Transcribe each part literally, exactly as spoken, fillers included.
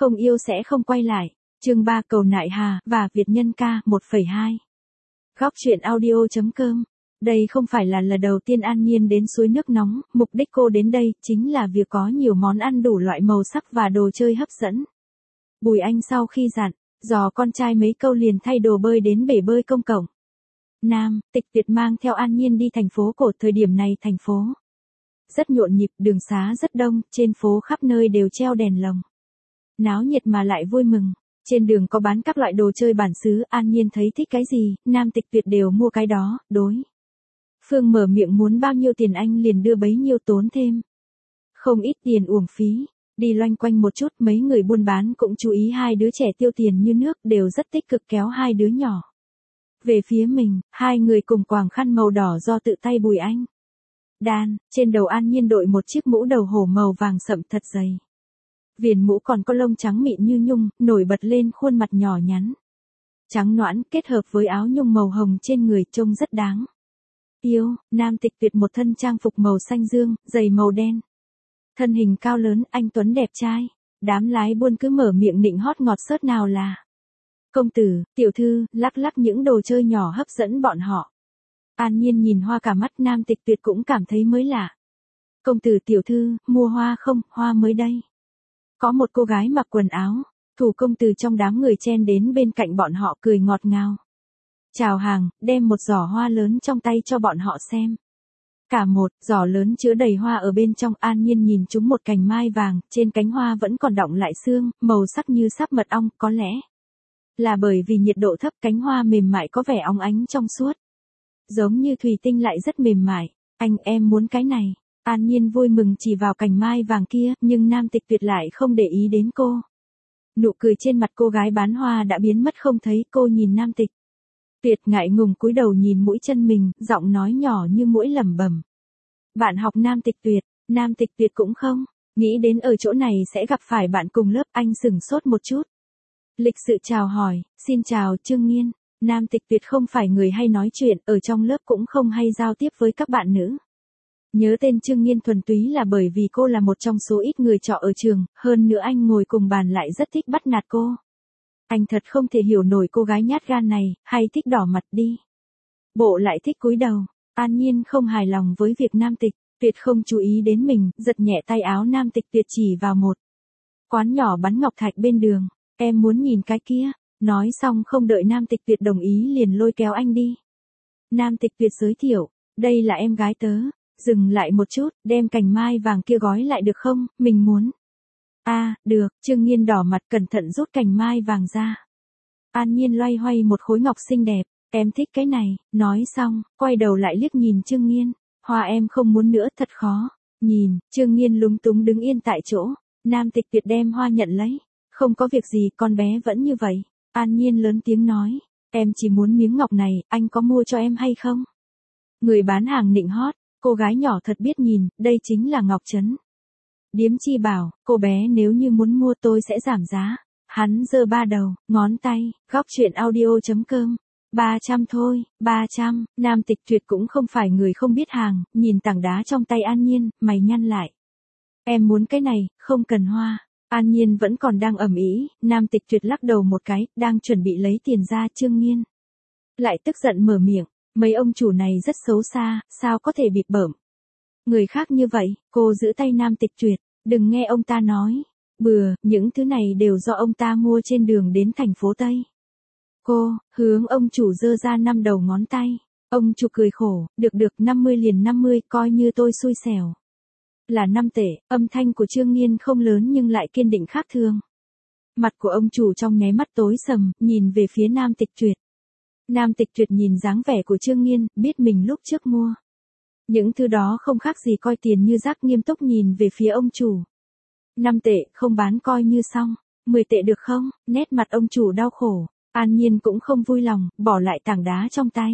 Không yêu sẽ không quay lại. Chương ba Cầu Nại Hà và Việt Nhân ca một phẩy hai. Góc truyện audio chấm com. Đây không phải là lần đầu tiên An Nhiên đến suối nước nóng, mục đích cô đến đây chính là việc có nhiều món ăn đủ loại màu sắc và đồ chơi hấp dẫn. Bùi Anh sau khi dặn, dò con trai mấy câu liền thay đồ bơi đến bể bơi công cộng. Nam, Tịch Tuyệt mang theo An Nhiên đi thành phố cổ. Thời điểm này thành phố rất nhộn nhịp, đường xá rất đông, trên phố khắp nơi đều treo đèn lồng. Náo nhiệt mà lại vui mừng. Trên đường có bán các loại đồ chơi bản xứ, An Nhiên thấy thích cái gì, Nam Tịch Tuyệt đều mua cái đó, đối phương mở miệng muốn bao nhiêu tiền anh liền đưa bấy nhiêu, tốn thêm không ít tiền uổng phí. Đi loanh quanh một chút, mấy người buôn bán cũng chú ý hai đứa trẻ tiêu tiền như nước, đều rất tích cực kéo hai đứa nhỏ về phía mình. Hai người cùng quàng khăn màu đỏ do tự tay Bùi Anh đan, trên đầu An Nhiên đội một chiếc mũ đầu hổ màu vàng sậm thật dày. Viền mũ còn có lông trắng mịn như nhung, nổi bật lên khuôn mặt nhỏ nhắn trắng nõn, kết hợp với áo nhung màu hồng trên người trông rất đáng yêu. Nam Tịch Tuyệt một thân trang phục màu xanh dương, giày màu đen. Thân hình cao lớn, anh tuấn đẹp trai. Đám lái buôn cứ mở miệng nịnh hót ngọt xớt nào là công tử, tiểu thư, lắc lắc những đồ chơi nhỏ hấp dẫn bọn họ. An Nhiên nhìn hoa cả mắt, Nam Tịch Tuyệt cũng cảm thấy mới lạ. Công tử tiểu thư, mua hoa không, hoa mới đây. Có một cô gái mặc quần áo thủ công từ trong đám người chen đến bên cạnh bọn họ, cười ngọt ngào chào hàng, đem một giỏ hoa lớn trong tay cho bọn họ xem. Cả một giỏ lớn chứa đầy hoa ở bên trong. An Nhiên nhìn chúng một cành mai vàng, trên cánh hoa vẫn còn đọng lại sương, màu sắc như sáp mật ong, có lẽ là bởi vì nhiệt độ thấp, cánh hoa mềm mại có vẻ óng ánh trong suốt, giống như thủy tinh lại rất mềm mại. Anh, em muốn cái này. An Nhiên vui mừng chỉ vào cành mai vàng kia, nhưng Nam Tịch Tuyệt lại không để ý đến cô. Nụ cười trên mặt cô gái bán hoa đã biến mất không thấy. Cô nhìn Nam Tịch Tuyệt ngại ngùng cúi đầu nhìn mũi chân mình, giọng nói nhỏ như muỗi lẩm bẩm. Bạn học Nam Tịch Tuyệt. Nam Tịch Tuyệt cũng không nghĩ đến ở chỗ này sẽ gặp phải bạn cùng lớp, anh sửng sốt một chút. Lịch sự chào hỏi, xin chào Trương Nghiên. Nam Tịch Tuyệt không phải người hay nói chuyện, ở trong lớp cũng không hay giao tiếp với các bạn nữ. Nhớ tên Trương Nghiên thuần túy là bởi vì cô là một trong số ít người trọ ở trường, hơn nữa anh ngồi cùng bàn lại rất thích bắt nạt cô. Anh thật không thể hiểu nổi cô gái nhát gan này, hay thích đỏ mặt đi bộ lại thích cúi đầu. An Nhiên không hài lòng với việc Nam Tịch Tuyệt không chú ý đến mình, giật nhẹ tay áo Nam Tịch Tuyệt chỉ vào một quán nhỏ bán ngọc thạch bên đường. Em muốn nhìn cái kia. Nói xong không đợi Nam Tịch Tuyệt đồng ý liền lôi kéo anh đi. Nam Tịch Tuyệt giới thiệu, đây là em gái tớ. Dừng lại một chút, đem cành mai vàng kia gói lại được không, mình muốn. A, à, được. Trương Nghiên đỏ mặt cẩn thận rút cành mai vàng ra. An Nhiên loay hoay một khối ngọc xinh đẹp. Em thích cái này. Nói xong, quay đầu lại liếc nhìn Trương Nghiên. Hoa em không muốn nữa, thật khó nhìn. Trương Nghiên lúng túng đứng yên tại chỗ. Nam Tịch Tuyệt đem hoa nhận lấy. Không có việc gì, con bé vẫn như vậy. An Nhiên lớn tiếng nói. Em chỉ muốn miếng ngọc này, anh có mua cho em hay không? Người bán hàng nịnh hót. Cô gái nhỏ thật biết nhìn, đây chính là Ngọc Trấn. Điếm Chi bảo, cô bé nếu như muốn mua tôi sẽ giảm giá. Hắn giơ ba đầu, ngón tay, góc truyện audio chấm com. ba trăm thôi, ba trăm. Nam Tịch Tuyệt cũng không phải người không biết hàng, nhìn tảng đá trong tay An Nhiên, mày nhăn lại. Em muốn cái này, không cần hoa. An Nhiên vẫn còn đang ầm ĩ, Nam Tịch Tuyệt lắc đầu một cái, đang chuẩn bị lấy tiền ra. Trương Nghiên lại tức giận mở miệng. Mấy ông chủ này rất xấu xa, sao có thể bịp bợm người khác như vậy. Cô giữ tay Nam Tịch Tuyệt, đừng nghe ông ta nói bừa, những thứ này đều do ông ta mua trên đường đến thành phố Tây. Cô hướng ông chủ giơ ra năm đầu ngón tay. Ông chủ cười khổ, được được, năm mươi liền năm mươi, coi như tôi xui xẻo. Là năm tệ. Âm thanh của Trương Nghiên không lớn nhưng lại kiên định khác thường. Mặt của ông chủ trong nháy mắt tối sầm, nhìn về phía Nam Tịch Tuyệt. Nam Tịch Tuyệt nhìn dáng vẻ của Trương Nghiên, biết mình lúc trước mua những thứ đó không khác gì coi tiền như rác, nghiêm túc nhìn về phía ông chủ. năm tệ, không bán coi như xong. mười tệ được không? Nét mặt ông chủ đau khổ. An Nhiên cũng không vui lòng, bỏ lại tảng đá trong tay.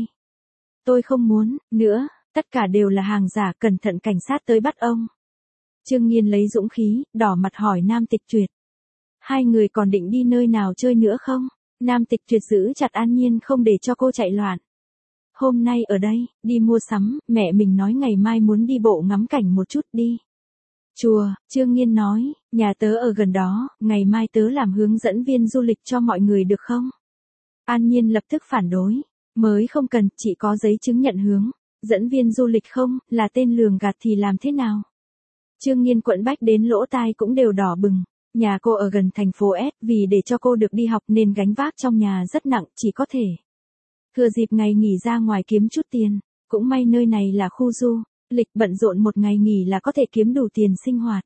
Tôi không muốn nữa, tất cả đều là hàng giả, cẩn thận cảnh sát tới bắt ông. Trương Nghiên lấy dũng khí, đỏ mặt hỏi Nam Tịch Tuyệt. Hai người còn định đi nơi nào chơi nữa không? Nam Tịch Tuyệt giữ chặt An Nhiên không để cho cô chạy loạn. Hôm nay ở đây, đi mua sắm, mẹ mình nói ngày mai muốn đi bộ ngắm cảnh một chút đi. Chùa, Trương Nghiên nói, nhà tớ ở gần đó, ngày mai tớ làm hướng dẫn viên du lịch cho mọi người được không? An Nhiên lập tức phản đối, mới không cần, chỉ có giấy chứng nhận hướng dẫn viên du lịch không, là tên lường gạt thì làm thế nào? Trương Nghiên quẫn bách đến lỗ tai cũng đều đỏ bừng, nhà cô ở gần thành phố S, vì để cho cô được đi học nên gánh vác trong nhà rất nặng, chỉ có thể thừa dịp ngày nghỉ ra ngoài kiếm chút tiền, cũng may nơi này là khu du lịch, bận rộn một ngày nghỉ là có thể kiếm đủ tiền sinh hoạt.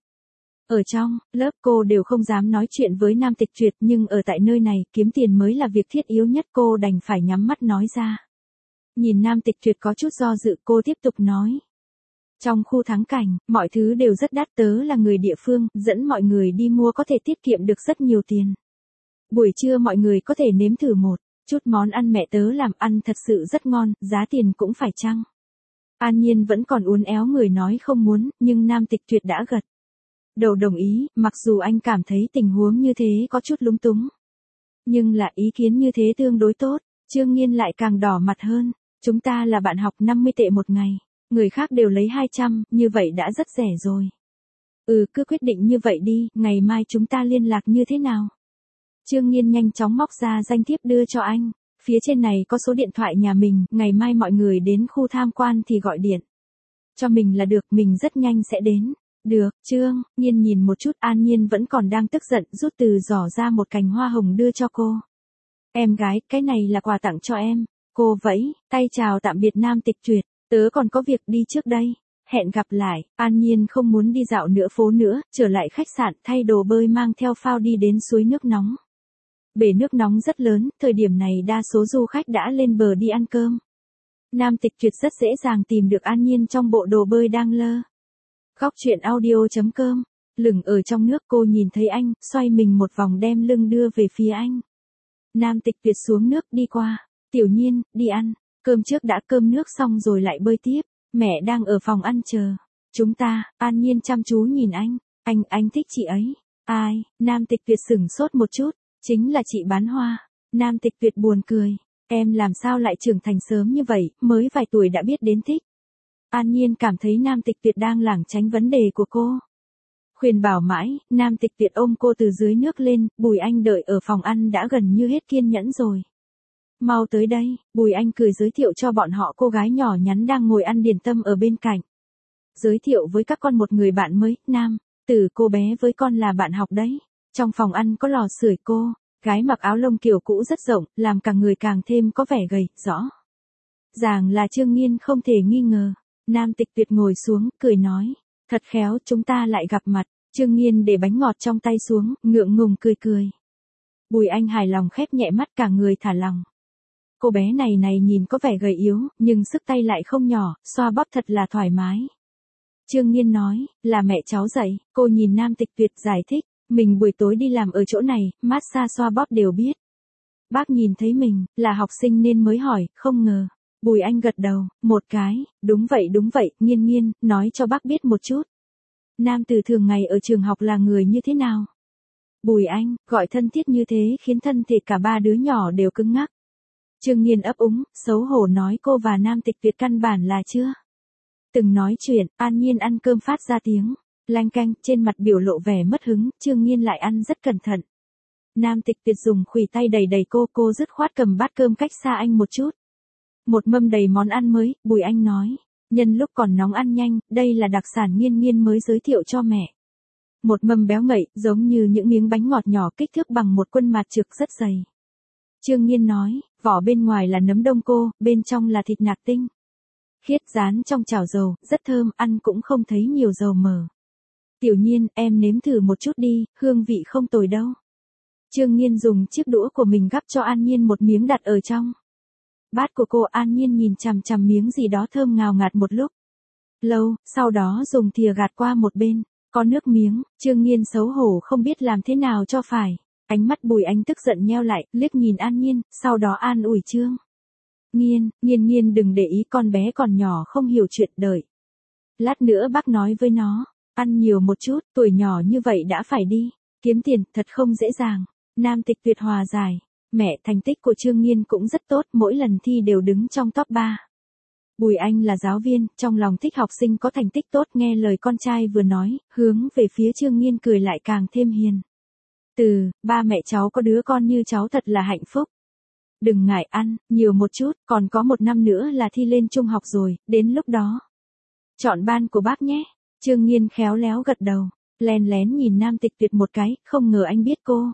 Ở trong lớp cô đều không dám nói chuyện với Nam Tịch Tuyệt, nhưng ở tại nơi này kiếm tiền mới là việc thiết yếu nhất, cô đành phải nhắm mắt nói ra. Nhìn Nam Tịch Tuyệt có chút do dự, cô tiếp tục nói. Trong khu thắng cảnh, mọi thứ đều rất đắt, tớ là người địa phương, dẫn mọi người đi mua có thể tiết kiệm được rất nhiều tiền. Buổi trưa mọi người có thể nếm thử một chút món ăn mẹ tớ làm, ăn thật sự rất ngon, giá tiền cũng phải chăng? An Nhiên vẫn còn uốn éo người nói không muốn, nhưng Nam Tịch Tuyệt đã gật đầu đồng ý, mặc dù anh cảm thấy tình huống như thế có chút lúng túng. Nhưng là ý kiến như thế tương đối tốt, Trương Nghiên lại càng đỏ mặt hơn. Chúng ta là bạn học năm mươi tệ một ngày, người khác đều lấy hai trăm, như vậy đã rất rẻ rồi. Ừ, cứ quyết định như vậy đi, ngày mai chúng ta liên lạc như thế nào? Trương Nghiên nhanh chóng móc ra danh thiếp đưa cho anh. Phía trên này có số điện thoại nhà mình, ngày mai mọi người đến khu tham quan thì gọi điện cho mình là được, mình rất nhanh sẽ đến. Được, Trương Nghiên nhìn một chút, An Nhiên vẫn còn đang tức giận, rút từ giỏ ra một cành hoa hồng đưa cho cô. Em gái, cái này là quà tặng cho em. Cô vẫy tay chào tạm biệt Nam Tịch Tuyệt, tớ còn có việc đi trước đây. Hẹn gặp lại. An Nhiên không muốn đi dạo nữa phố nữa, trở lại khách sạn, thay đồ bơi mang theo phao đi đến suối nước nóng. Bể nước nóng rất lớn, thời điểm này đa số du khách đã lên bờ đi ăn cơm. Nam Tịch Tuyệt rất dễ dàng tìm được An Nhiên trong bộ đồ bơi đang lơ. Góc truyện audio chấm com. Lửng ở trong nước, cô nhìn thấy anh, xoay mình một vòng đem lưng đưa về phía anh. Nam Tịch Tuyệt xuống nước đi qua. Tiểu Nhiên, đi ăn. Cơm trước đã, cơm nước xong rồi lại bơi tiếp. Mẹ đang ở phòng ăn chờ chúng ta. An Nhiên chăm chú nhìn anh. Anh, anh thích chị ấy. Ai? Nam Tịch Tuyệt sửng sốt một chút. Chính là chị bán hoa. Nam Tịch Tuyệt buồn cười. Em làm sao lại trưởng thành sớm như vậy, mới vài tuổi đã biết đến thích. An Nhiên cảm thấy Nam Tịch Tuyệt đang lảng tránh vấn đề của cô. Khuyên bảo mãi, Nam Tịch Tuyệt ôm cô từ dưới nước lên, Bùi Anh đợi ở phòng ăn đã gần như hết kiên nhẫn rồi. Mau tới đây, Bùi Anh cười giới thiệu cho bọn họ cô gái nhỏ nhắn đang ngồi ăn điểm tâm ở bên cạnh. Giới thiệu với các con một người bạn mới, Nam, Tử, cô bé với con là bạn học đấy. Trong phòng ăn có lò sưởi, cô gái mặc áo lông kiểu cũ rất rộng, làm cả người càng thêm có vẻ gầy, rõ ràng là Trương Nghiên không thể nghi ngờ. Nam Tịch Tuyệt ngồi xuống, cười nói, thật khéo chúng ta lại gặp mặt. Trương Nghiên để bánh ngọt trong tay xuống, ngượng ngùng cười cười. Bùi Anh hài lòng khép nhẹ mắt, cả người thả lỏng. Cô bé này này nhìn có vẻ gầy yếu, nhưng sức tay lại không nhỏ, xoa bóp thật là thoải mái. Trương Nghiên nói, là mẹ cháu dạy. Cô nhìn Nam Tịch Tuyệt giải thích, mình buổi tối đi làm ở chỗ này, massage xoa bóp đều biết. Bác nhìn thấy mình là học sinh nên mới hỏi, không ngờ. Bùi Anh gật đầu một cái, đúng vậy đúng vậy, Nghiên Nghiên, nói cho bác biết một chút. Nam Tử thường ngày ở trường học là người như thế nào? Bùi Anh gọi thân thiết như thế khiến thân thể cả ba đứa nhỏ đều cứng ngắc. Trương Nghiên ấp úng, xấu hổ nói cô và Nam Tịch Tuyệt căn bản là chưa từng nói chuyện. An Nhiên ăn cơm phát ra tiếng lanh canh, trên mặt biểu lộ vẻ mất hứng, Trương Nghiên lại ăn rất cẩn thận. Nam Tịch Tuyệt dùng khuỷu tay đẩy đẩy cô, cô dứt khoát cầm bát cơm cách xa anh một chút. Một mâm đầy món ăn mới, Bùi Anh nói, nhân lúc còn nóng ăn nhanh, đây là đặc sản Nghiên Nghiên mới giới thiệu cho mẹ. Một mâm béo ngậy, giống như những miếng bánh ngọt nhỏ kích thước bằng một quân mạt trực rất dày. Trương Nghiên nói, vỏ bên ngoài là nấm đông cô, bên trong là thịt nạc tinh. Khiết rán trong chảo dầu, rất thơm, ăn cũng không thấy nhiều dầu mỡ. Tiểu Nhiên, em nếm thử một chút đi, hương vị không tồi đâu. Trương Nghiên dùng chiếc đũa của mình gắp cho An Nhiên một miếng đặt ở trong bát của cô. An Nhiên nhìn chằm chằm miếng gì đó thơm ngào ngạt một lúc lâu, sau đó dùng thìa gạt qua một bên, có nước miếng. Trương Nghiên xấu hổ không biết làm thế nào cho phải. Ánh mắt Bùi Anh tức giận nheo lại, liếc nhìn An Nhiên, sau đó an ủi Trương Nghiên, Nghiên Nghiên đừng để ý, con bé còn nhỏ không hiểu chuyện, đợi lát nữa bác nói với nó, ăn nhiều một chút, tuổi nhỏ như vậy đã phải đi kiếm tiền, thật không dễ dàng. Nam Tịch Tuyệt hòa giải, mẹ, thành tích của Trương Nghiên cũng rất tốt, mỗi lần thi đều đứng trong top ba. Bùi Anh là giáo viên, trong lòng thích học sinh có thành tích tốt, nghe lời con trai vừa nói, hướng về phía Trương Nghiên cười lại càng thêm hiền. Từ, ba mẹ cháu có đứa con như cháu thật là hạnh phúc. Đừng ngại ăn, nhiều một chút, còn có một năm nữa là thi lên trung học rồi, đến lúc đó. Chọn ban của bác nhé. Trương Nghiên khéo léo gật đầu, lén lén nhìn Nam Tịch Tuyệt một cái, không ngờ anh biết cô.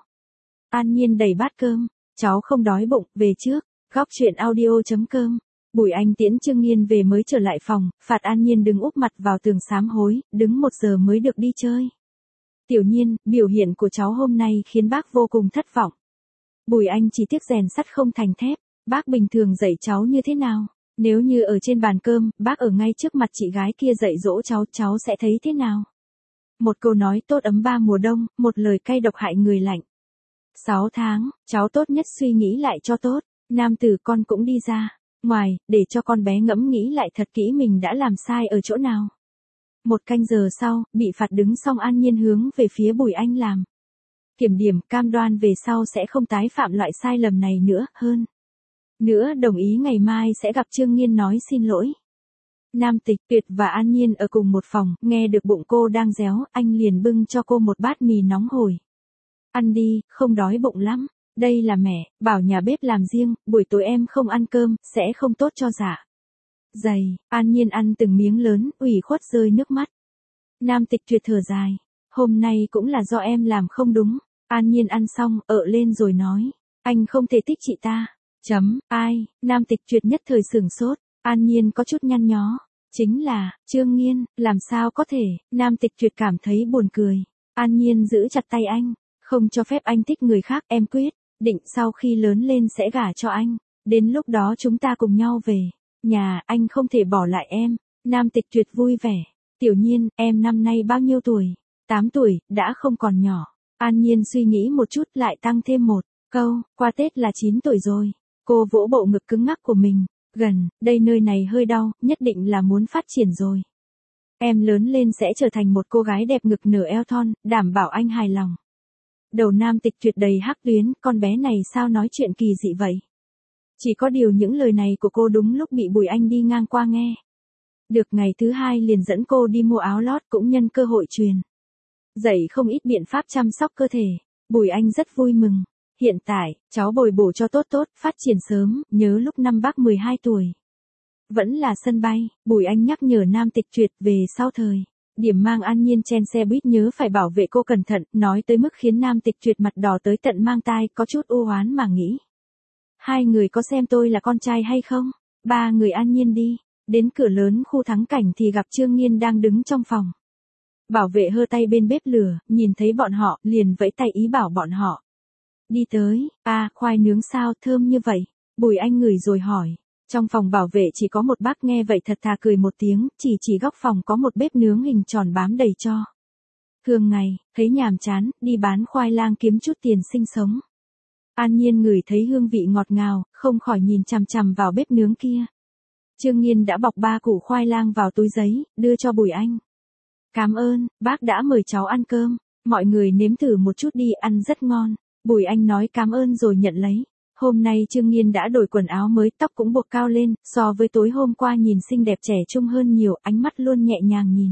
An Nhiên đẩy bát cơm, cháu không đói bụng, về trước. Góc truyện audio chấm com. Bùi Anh tiễn Trương Nghiên về mới trở lại phòng, phạt An Nhiên đứng úp mặt vào tường sám hối, đứng một giờ mới được đi chơi. Tiểu Nhiên, biểu hiện của cháu hôm nay khiến bác vô cùng thất vọng. Bùi Anh chỉ tiếc rèn sắt không thành thép, bác bình thường dạy cháu như thế nào? Nếu như ở trên bàn cơm, bác ở ngay trước mặt chị gái kia dạy dỗ cháu, cháu sẽ thấy thế nào? Một câu nói tốt ấm ba mùa đông, một lời cay độc hại người lạnh. Sáu tháng, cháu tốt nhất suy nghĩ lại cho tốt, nam tử con cũng đi ra ngoài, để cho con bé ngẫm nghĩ lại thật kỹ mình đã làm sai ở chỗ nào. Một canh giờ sau, bị phạt đứng xong An Nhiên hướng về phía Bùi Anh làm kiểm điểm, cam đoan về sau sẽ không tái phạm loại sai lầm này nữa, hơn nữa đồng ý ngày mai sẽ gặp Trương Nghiên nói xin lỗi. Nam Tịch Tuyệt và An Nhiên ở cùng một phòng, nghe được bụng cô đang réo, anh liền bưng cho cô một bát mì nóng hổi. Ăn đi, không đói bụng lắm. Đây là mẹ, bảo nhà bếp làm riêng, buổi tối em không ăn cơm, sẽ không tốt cho dạ dày. An Nhiên ăn từng miếng lớn, ủy khuất rơi nước mắt. Nam Tịch Tuyệt thở dài, hôm nay cũng là do em làm không đúng. An Nhiên ăn xong, ợ lên rồi nói, anh không thể thích chị ta. Chấm, ai, Nam Tịch Tuyệt nhất thời sửng sốt, An Nhiên có chút nhăn nhó. Chính là, Trương Nghiên, làm sao có thể, Nam Tịch Tuyệt cảm thấy buồn cười. An Nhiên giữ chặt tay anh, không cho phép anh thích người khác, em quyết định sau khi lớn lên sẽ gả cho anh, đến lúc đó chúng ta cùng nhau về nhà, anh không thể bỏ lại em. Nam Tịch Tuyệt vui vẻ, Tiểu Nhiên, em năm nay bao nhiêu tuổi? tám tuổi, đã không còn nhỏ. An Nhiên suy nghĩ một chút lại tăng thêm một câu, qua Tết là chín tuổi rồi. Cô vỗ bộ ngực cứng ngắc của mình, gần, đây nơi này hơi đau, nhất định là muốn phát triển rồi. Em lớn lên sẽ trở thành một cô gái đẹp ngực nở eo thon, đảm bảo anh hài lòng. Đầu Nam Tịch Tuyệt đầy hắc tuyến, con bé này sao nói chuyện kỳ dị vậy? Chỉ có điều những lời này của cô đúng lúc bị Bùi Anh đi ngang qua nghe. Được ngày thứ hai liền dẫn cô đi mua áo lót, cũng nhân cơ hội truyền dạy không ít biện pháp chăm sóc cơ thể. Bùi Anh rất vui mừng. Hiện tại, cháu bồi bổ cho tốt tốt, phát triển sớm, nhớ lúc năm bác mười hai tuổi. Vẫn là sân bay, Bùi Anh nhắc nhở Nam Tịch Tuyệt về sau thời điểm mang An Nhiên chen xe buýt nhớ phải bảo vệ cô cẩn thận, nói tới mức khiến Nam Tịch Tuyệt mặt đỏ tới tận mang tai, có chút u oán mà nghĩ. Hai người có xem tôi là con trai hay không? Ba người An Nhiên đi, đến cửa lớn khu thắng cảnh thì gặp Trương Nghiên đang đứng trong phòng. Bảo vệ hơ tay bên bếp lửa, nhìn thấy bọn họ, liền vẫy tay ý bảo bọn họ đi tới. À, khoai nướng sao thơm như vậy? Bùi Anh ngửi rồi hỏi. Trong phòng bảo vệ chỉ có một bác, nghe vậy thật thà cười một tiếng, chỉ chỉ góc phòng có một bếp nướng hình tròn bám đầy tro. Thường ngày, thấy nhàm chán, đi bán khoai lang kiếm chút tiền sinh sống. An Nhiên ngửi thấy hương vị ngọt ngào, không khỏi nhìn chằm chằm vào bếp nướng kia. Trương Nghiên đã bọc ba củ khoai lang vào túi giấy, đưa cho Bùi Anh. Cảm ơn, bác đã mời cháu ăn cơm, mọi người nếm thử một chút đi, ăn rất ngon. Bùi Anh nói cảm ơn rồi nhận lấy. Hôm nay Trương Nghiên đã đổi quần áo mới, tóc cũng buộc cao lên, so với tối hôm qua nhìn xinh đẹp trẻ trung hơn nhiều, ánh mắt luôn nhẹ nhàng nhìn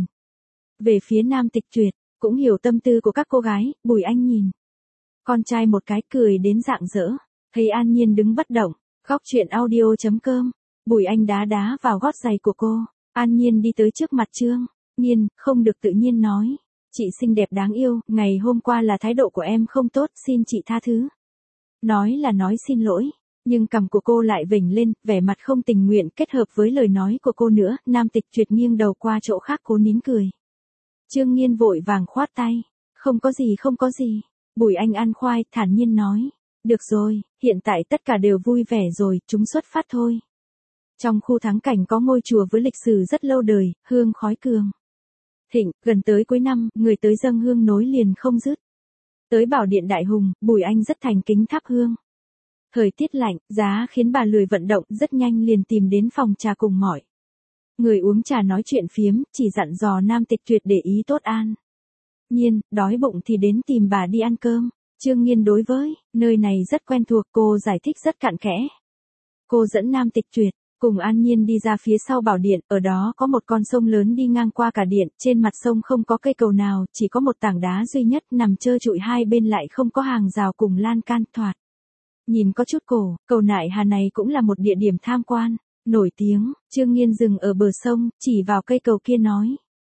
về phía Nam Tịch Tuyệt, cũng hiểu tâm tư của các cô gái. Bùi Anh nhìn con trai một cái, cười đến rạng rỡ. Thấy An Nhiên đứng bất động, góc truyện audio chấm com. Bùi Anh đá đá vào gót giày của cô. An Nhiên đi tới trước mặt Trương Nghiên, không được tự nhiên nói, chị xinh đẹp đáng yêu, ngày hôm qua là thái độ của em không tốt, xin chị tha thứ. Nói là nói xin lỗi, nhưng cằm của cô lại vểnh lên, vẻ mặt không tình nguyện, kết hợp với lời nói của cô nữa. Nam Tịch Tuyệt nghiêng đầu qua chỗ khác cố nín cười. Trương Nghiên vội vàng khoát tay, không có gì không có gì. Bùi Anh ăn khoai, thản nhiên nói, được rồi, hiện tại tất cả đều vui vẻ rồi, chúng xuất phát thôi. Trong khu thắng cảnh có ngôi chùa với lịch sử rất lâu đời, hương khói cường thịnh, gần tới cuối năm, người tới dâng hương nối liền không dứt. Tới Bảo Điện Đại Hùng, Bùi Anh rất thành kính thắp hương. Thời tiết lạnh, giá khiến bà lười vận động, rất nhanh liền tìm đến phòng trà cùng mọi người uống trà nói chuyện phiếm, chỉ dặn dò Nam Tịch Tuyệt để ý tốt An Nhiên, đói bụng thì đến tìm bà đi ăn cơm. Trương Nghiên đối với nơi này rất quen thuộc, cô giải thích rất cặn kẽ. Cô dẫn Nam Tịch Tuyệt Cùng An Nhiên đi ra phía sau bảo điện, ở đó có một con sông lớn đi ngang qua cả điện, trên mặt sông không có cây cầu nào, chỉ có một tảng đá duy nhất nằm trơ trụi, hai bên lại không có hàng rào cùng lan can thoạt. Nhìn có chút cổ, cầu Nại Hà này cũng là một địa điểm tham quan, nổi tiếng. Trương Nghiên dừng ở bờ sông, chỉ vào cây cầu kia nói.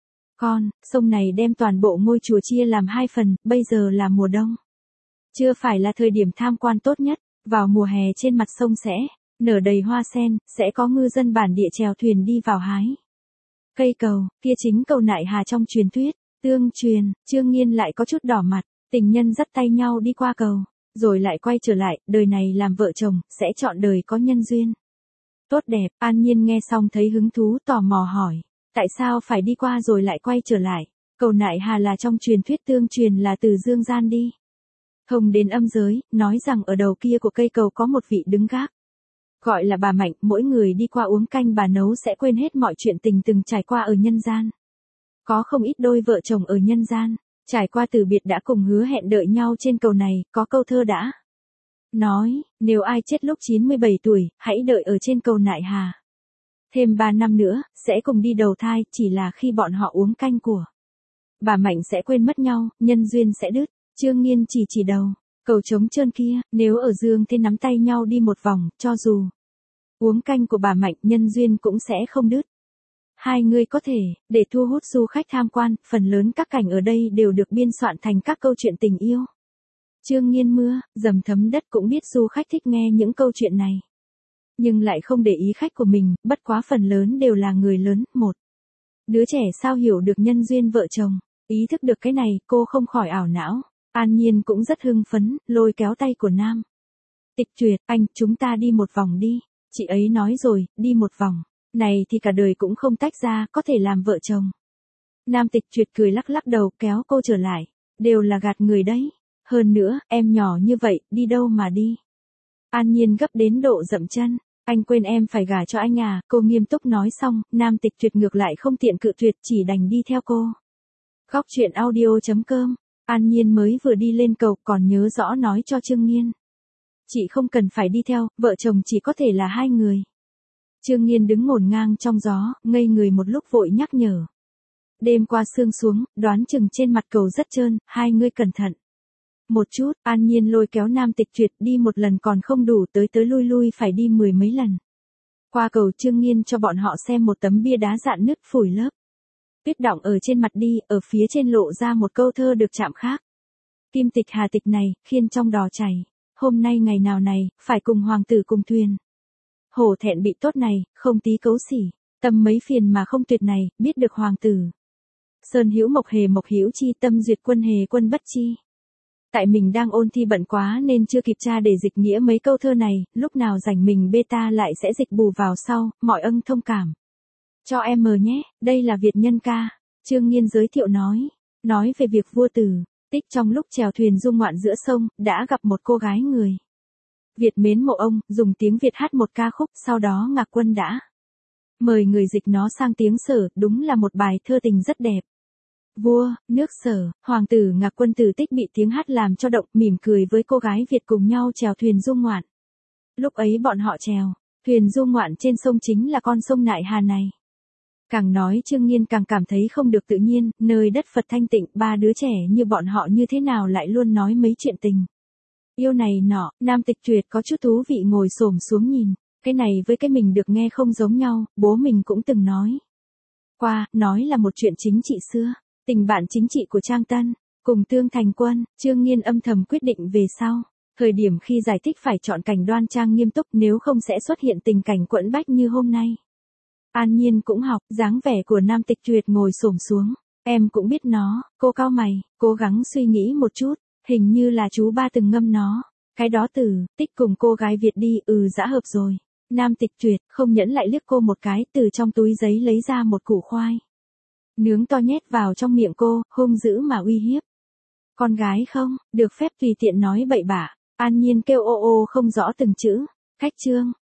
Con, sông này đem toàn bộ ngôi chùa chia làm hai phần, bây giờ là mùa đông. Chưa phải là thời điểm tham quan tốt nhất, vào mùa hè trên mặt sông sẽ nở đầy hoa sen, sẽ có ngư dân bản địa chèo thuyền đi vào hái. Cây cầu, kia chính cầu Nại Hà trong truyền thuyết, tương truyền. Trương Nghiên lại có chút đỏ mặt, tình nhân dắt tay nhau đi qua cầu, rồi lại quay trở lại, đời này làm vợ chồng, sẽ chọn đời có nhân duyên. Tốt đẹp. An Nhiên nghe xong thấy hứng thú, tò mò hỏi, tại sao phải đi qua rồi lại quay trở lại? Cầu Nại Hà là trong truyền thuyết, tương truyền là từ dương gian đi thông đến âm giới, nói rằng ở đầu kia của cây cầu có một vị đứng gác, gọi là bà Mạnh, mỗi người đi qua uống canh bà nấu sẽ quên hết mọi chuyện tình từng trải qua ở nhân gian. Có không ít đôi vợ chồng ở nhân gian, trải qua từ biệt đã cùng hứa hẹn đợi nhau trên cầu này. Có câu thơ đã nói, nếu ai chết lúc chín mươi bảy tuổi, hãy đợi ở trên cầu Nại Hà. Thêm ba năm nữa, sẽ cùng đi đầu thai, chỉ là khi bọn họ uống canh của bà Mạnh sẽ quên mất nhau, nhân duyên sẽ đứt. Trương Nghiên chỉ chỉ đầu, cầu trống trơn kia, nếu ở dương thế nắm tay nhau đi một vòng, cho dù uống canh của bà Mạnh, nhân duyên cũng sẽ không đứt. Hai người có thể, để thu hút du khách tham quan, phần lớn các cảnh ở đây đều được biên soạn thành các câu chuyện tình yêu. Trương Nghiên mưa, dầm thấm đất cũng biết du khách thích nghe những câu chuyện này. Nhưng lại không để ý khách của mình, bất quá phần lớn đều là người lớn. Một đứa trẻ sao hiểu được nhân duyên vợ chồng, ý thức được cái này, cô không khỏi ảo não. An Nhiên cũng rất hưng phấn, lôi kéo tay của Nam Tịch Tuyệt, anh, chúng ta đi một vòng đi. Chị ấy nói rồi, đi một vòng này thì cả đời cũng không tách ra, có thể làm vợ chồng. Nam Tịch Tuyệt cười lắc lắc đầu, kéo cô trở lại. Đều là gạt người đấy. Hơn nữa, em nhỏ như vậy, đi đâu mà đi. An Nhiên gấp đến độ dậm chân. Anh quên em phải gả cho anh à, cô nghiêm túc nói xong, Nam Tịch Tuyệt ngược lại không tiện cự tuyệt, chỉ đành đi theo cô. Góc truyện audio chấm com. An Nhiên mới vừa đi lên cầu, còn nhớ rõ nói cho Trương Nghiên. Chị không cần phải đi theo, vợ chồng chỉ có thể là hai người. Trương Nghiên đứng ngổn ngang trong gió, ngây người một lúc vội nhắc nhở. Đêm qua sương xuống, đoán chừng trên mặt cầu rất trơn, hai người cẩn thận. Một chút. An Nhiên lôi kéo Nam Tịch Tuyệt, đi một lần còn không đủ, tới tới lui lui phải đi mười mấy lần. Qua cầu, Trương Nghiên cho bọn họ xem một tấm bia đá rạn nứt phủi lớp tuyết đọng ở trên mặt đi, ở phía trên lộ ra một câu thơ được chạm khắc. Kim tịch hà tịch này, khiên trong đò chảy. Hôm nay ngày nào này, phải cùng hoàng tử cùng thuyền. Hổ thẹn bị tốt này, không tí cấu xỉ. Tâm mấy phiền mà không tuyệt này, biết được hoàng tử. Sơn hữu mộc hề mộc hữu chi, tâm duyệt quân hề quân bất chi. Tại mình đang ôn thi bận quá nên chưa kịp tra để dịch nghĩa mấy câu thơ này, lúc nào rảnh mình beta lại sẽ dịch bù vào sau, mọi ân thông cảm. Cho em mờ nhé, đây là Việt Nhân ca. Trương Nghiên giới thiệu nói. Nói về việc vua Tử Tích trong lúc chèo thuyền du ngoạn giữa sông, đã gặp một cô gái người Việt mến mộ ông, dùng tiếng Việt hát một ca khúc, sau đó Ngạc Quân đã mời người dịch nó sang tiếng Sở, đúng là một bài thơ tình rất đẹp. Vua, nước Sở, hoàng tử Ngạc Quân Tử Tích bị tiếng hát làm cho động, mỉm cười với cô gái Việt cùng nhau chèo thuyền du ngoạn. Lúc ấy bọn họ chèo thuyền du ngoạn trên sông chính là con sông Nại Hà này. Càng nói Trương Nghiên càng cảm thấy không được tự nhiên, nơi đất Phật thanh tịnh, ba đứa trẻ như bọn họ như thế nào lại luôn nói mấy chuyện tình yêu này nọ. Nam Tịch Tuyệt có chút thú vị ngồi xổm xuống nhìn, cái này với cái mình được nghe không giống nhau, bố mình cũng từng nói qua, nói là một chuyện chính trị xưa, tình bạn chính trị của Trang Tân cùng Tương Thành Quân. Trương Nghiên âm thầm quyết định về sau thời điểm khi giải thích phải chọn cảnh đoan trang nghiêm túc, nếu không sẽ xuất hiện tình cảnh quẫn bách như hôm nay. An Nhiên cũng học, dáng vẻ của Nam Tịch Tuyệt ngồi xổm xuống. Em cũng biết nó, cô cau mày, cố gắng suy nghĩ một chút, hình như là chú ba từng ngâm nó. Cái đó Tử Tích cùng cô gái Việt đi, ừ dã hợp rồi. Nam Tịch Tuyệt không nhẫn lại liếc cô một cái, từ trong túi giấy lấy ra một củ khoai nướng to nhét vào trong miệng cô, hung dữ mà uy hiếp. Con gái không, được phép tùy tiện nói bậy bạ. An Nhiên kêu ô ô không rõ từng chữ. Cách chương.